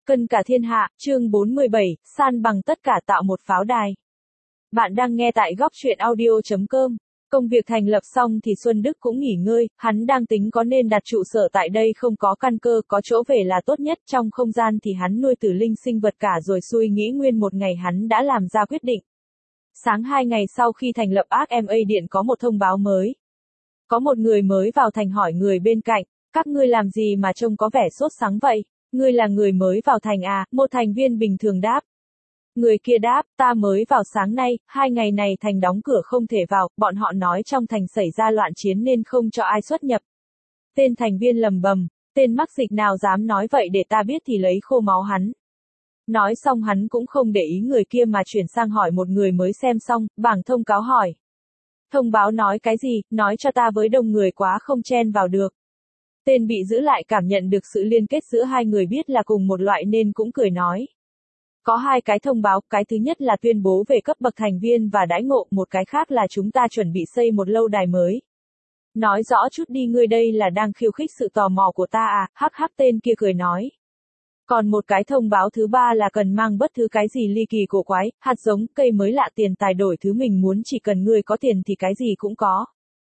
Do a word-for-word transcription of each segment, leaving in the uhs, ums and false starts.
Cân cả thiên hạ, chương bốn mươi bảy, san bằng tất cả tạo một pháo đài. Bạn đang nghe tại góc truyện audio chấm com. Công việc thành lập xong thì Xuân Đức cũng nghỉ ngơi, hắn đang tính có nên đặt trụ sở tại đây không có căn cơ, có chỗ về là tốt nhất, trong không gian thì hắn nuôi tử linh sinh vật cả rồi suy nghĩ nguyên một ngày hắn đã làm ra quyết định. Sáng hai ngày sau khi thành lập a ép em a Điện có một thông báo mới. Có một người mới vào thành hỏi người bên cạnh, các ngươi làm gì mà trông có vẻ sốt sắng vậy? Ngươi là người mới vào thành à? Một thành viên bình thường đáp. Người kia đáp, ta mới vào sáng nay, hai ngày này thành đóng cửa không thể vào, bọn họ nói trong thành xảy ra loạn chiến nên không cho ai xuất nhập. Tên thành viên lầm bầm, tên mắc dịch nào dám nói vậy để ta biết thì lấy khô máu hắn. Nói xong hắn cũng không để ý người kia mà chuyển sang hỏi một người mới xem xong, bảng thông cáo hỏi. Thông báo nói cái gì, nói cho ta với đông người quá không chen vào được. Tên bị giữ lại cảm nhận được sự liên kết giữa hai người biết là cùng một loại nên cũng cười nói. Có hai cái thông báo, cái thứ nhất là tuyên bố về cấp bậc thành viên và đãi ngộ, một cái khác là chúng ta chuẩn bị xây một lâu đài mới. Nói rõ chút đi, ngươi đây là đang khiêu khích sự tò mò của ta à, hắc hắc, tên kia cười nói. Còn một cái thông báo thứ ba là cần mang bất thứ cái gì ly kỳ cổ quái, hạt giống, cây mới lạ, tiền tài đổi thứ mình muốn, chỉ cần ngươi có tiền thì cái gì cũng có.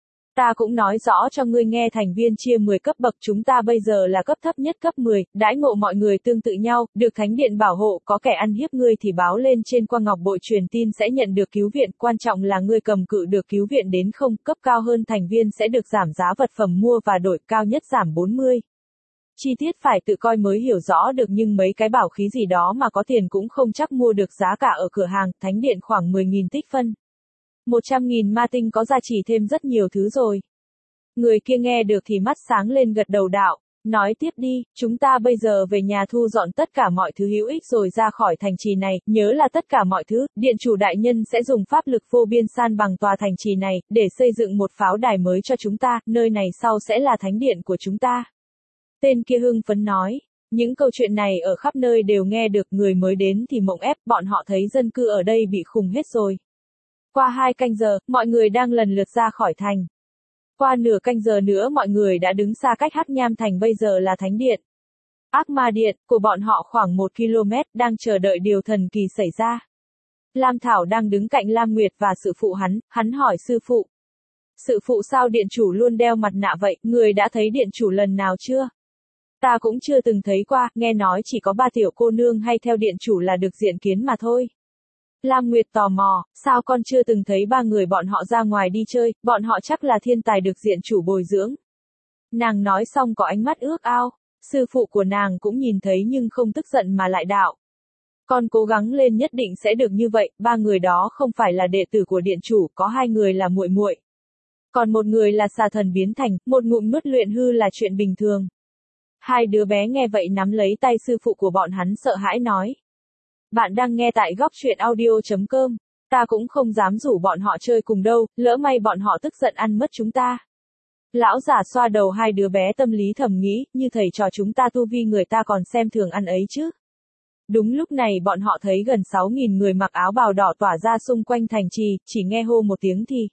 Ta cũng nói rõ cho ngươi nghe, thành viên chia mười cấp bậc, chúng ta bây giờ là cấp thấp nhất cấp mười, đãi ngộ mọi người tương tự nhau, được thánh điện bảo hộ, có kẻ ăn hiếp ngươi thì báo lên trên qua ngọc bội truyền tin sẽ nhận được cứu viện, quan trọng là ngươi cầm cự được cứu viện đến không, cấp cao hơn thành viên sẽ được giảm giá vật phẩm mua và đổi, cao nhất giảm bốn mươi. Chi tiết phải tự coi mới hiểu rõ được, nhưng mấy cái bảo khí gì đó mà có tiền cũng không chắc mua được, giá cả ở cửa hàng, thánh điện khoảng mười nghìn tích phân. một trăm nghìn ma tinh có giá trị thêm rất nhiều thứ rồi. Người kia nghe được thì mắt sáng lên gật đầu đạo, nói tiếp đi, chúng ta bây giờ về nhà thu dọn tất cả mọi thứ hữu ích rồi ra khỏi thành trì này, nhớ là tất cả mọi thứ, điện chủ đại nhân sẽ dùng pháp lực vô biên san bằng tòa thành trì này, để xây dựng một pháo đài mới cho chúng ta, nơi này sau sẽ là thánh điện của chúng ta. Tên kia hưng phấn nói. Những câu chuyện này ở khắp nơi đều nghe được, người mới đến thì mộng ép, bọn họ thấy dân cư ở đây bị khùng hết rồi. Qua hai canh giờ, mọi người đang lần lượt ra khỏi thành. Qua nửa canh giờ nữa mọi người đã đứng xa cách Hắc Nham Thành, bây giờ là thánh điện. Ác ma điện của bọn họ khoảng một ki lô mét, đang chờ đợi điều thần kỳ xảy ra. Lam Thảo đang đứng cạnh Lam Nguyệt và sư phụ hắn, hắn hỏi sư phụ. Sư phụ, sao điện chủ luôn đeo mặt nạ vậy, người đã thấy điện chủ lần nào chưa? Ta cũng chưa từng thấy qua, nghe nói chỉ có ba tiểu cô nương hay theo điện chủ là được diện kiến mà thôi. Lam Nguyệt tò mò, sao con chưa từng thấy ba người bọn họ ra ngoài đi chơi, bọn họ chắc là thiên tài được diện chủ bồi dưỡng. Nàng nói xong có ánh mắt ước ao, sư phụ của nàng cũng nhìn thấy nhưng không tức giận mà lại đạo. Con cố gắng lên nhất định sẽ được như vậy, ba người đó không phải là đệ tử của điện chủ, có hai người là muội muội. Còn một người là xà thần biến thành, một ngụm nuốt luyện hư là chuyện bình thường. Hai đứa bé nghe vậy nắm lấy tay sư phụ của bọn hắn sợ hãi nói. Bạn đang nghe tại góc truyện audio chấm com, ta cũng không dám rủ bọn họ chơi cùng đâu, lỡ may bọn họ tức giận ăn mất chúng ta. Lão giả xoa đầu hai đứa bé tâm lý thầm nghĩ, như thầy trò chúng ta tu vi người ta còn xem thường ăn ấy chứ. Đúng lúc này bọn họ thấy gần sáu nghìn người mặc áo bào đỏ tỏa ra xung quanh thành trì, chỉ nghe hô một tiếng thì.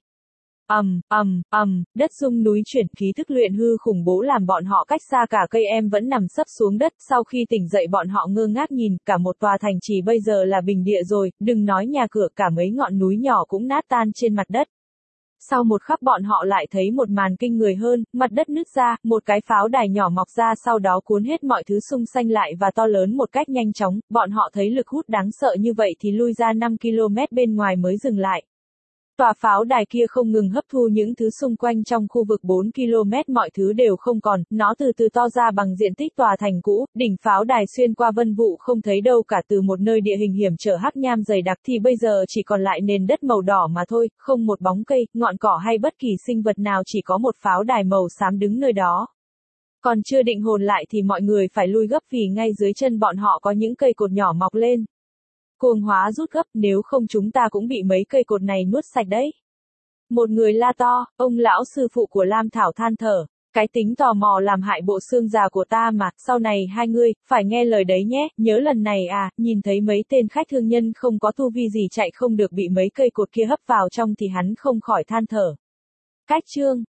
ầm, ầm, ầm, đất rung núi chuyển, khí thức luyện hư khủng bố làm bọn họ cách xa cả cây em vẫn nằm sấp xuống đất, sau khi tỉnh dậy bọn họ ngơ ngác nhìn, cả một tòa thành trì bây giờ là bình địa rồi, đừng nói nhà cửa, cả mấy ngọn núi nhỏ cũng nát tan trên mặt đất. Sau một khắc bọn họ lại thấy một màn kinh người hơn, mặt đất nứt ra, một cái pháo đài nhỏ mọc ra sau đó cuốn hết mọi thứ xung quanh lại và to lớn một cách nhanh chóng, bọn họ thấy lực hút đáng sợ như vậy thì lui ra năm ki lô mét bên ngoài mới dừng lại. Tòa pháo đài kia không ngừng hấp thu những thứ xung quanh trong khu vực bốn ki lô mét, mọi thứ đều không còn, nó từ từ to ra bằng diện tích tòa thành cũ, đỉnh pháo đài xuyên qua vân vụ không thấy đâu cả, từ một nơi địa hình hiểm trở hắc nham dày đặc thì bây giờ chỉ còn lại nền đất màu đỏ mà thôi, không một bóng cây, ngọn cỏ hay bất kỳ sinh vật nào, chỉ có một pháo đài màu xám đứng nơi đó. Còn chưa định hồn lại thì mọi người phải lui gấp vì ngay dưới chân bọn họ có những cây cột nhỏ mọc lên. Cuồng hóa rút gấp, nếu không chúng ta cũng bị mấy cây cột này nuốt sạch đấy. Một người la to, ông lão sư phụ của Lam Thảo than thở, cái tính tò mò làm hại bộ xương già của ta mà, sau này hai ngươi, phải nghe lời đấy nhé, nhớ lần này à, nhìn thấy mấy tên khách thương nhân không có tu vi gì chạy không được bị mấy cây cột kia hấp vào trong thì hắn không khỏi than thở. Cách chương